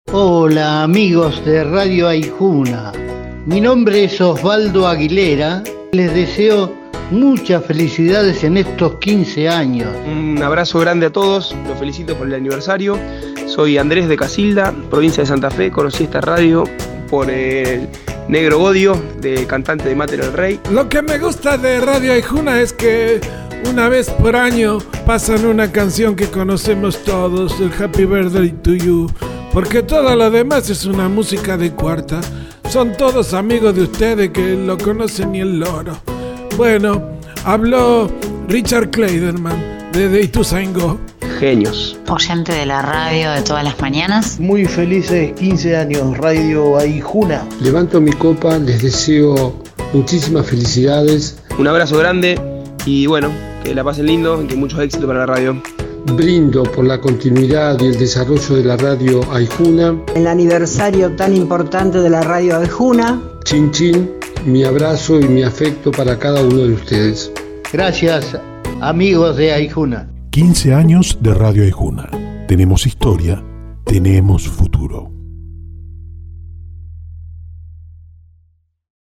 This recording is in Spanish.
Hola amigos de Radio Aijuna, mi nombre es Osvaldo Aguilera, les deseo muchas felicidades en estos 15 años. Un abrazo grande a todos, los felicito por el aniversario. Soy Andrés de Casilda, provincia de Santa Fe, conocí esta radio por el Negro Godio, de cantante de Mater el Rey. Lo que me gusta de Radio Aijuna es que una vez por año pasan una canción que conocemos todos, el Happy Birthday to You, porque todo lo demás es una música de cuarta. Son todos amigos de ustedes que lo conocen ni el loro. Bueno, habló Richard Clayderman de Day to Go. Genios. Oyente de la radio de todas las mañanas. Muy felices 15 años, Radio Aijuna. Levanto mi copa, les deseo muchísimas felicidades. Un abrazo grande y bueno, que la pasen lindo y que mucho éxito para la radio. Brindo por la continuidad y el desarrollo de la radio Aijuna. El aniversario tan importante de la radio Aijuna. Chin chin, mi abrazo y mi afecto para cada uno de ustedes. Gracias amigos de Aijuna. 15 años de Radio Aijuna. Tenemos historia, tenemos futuro.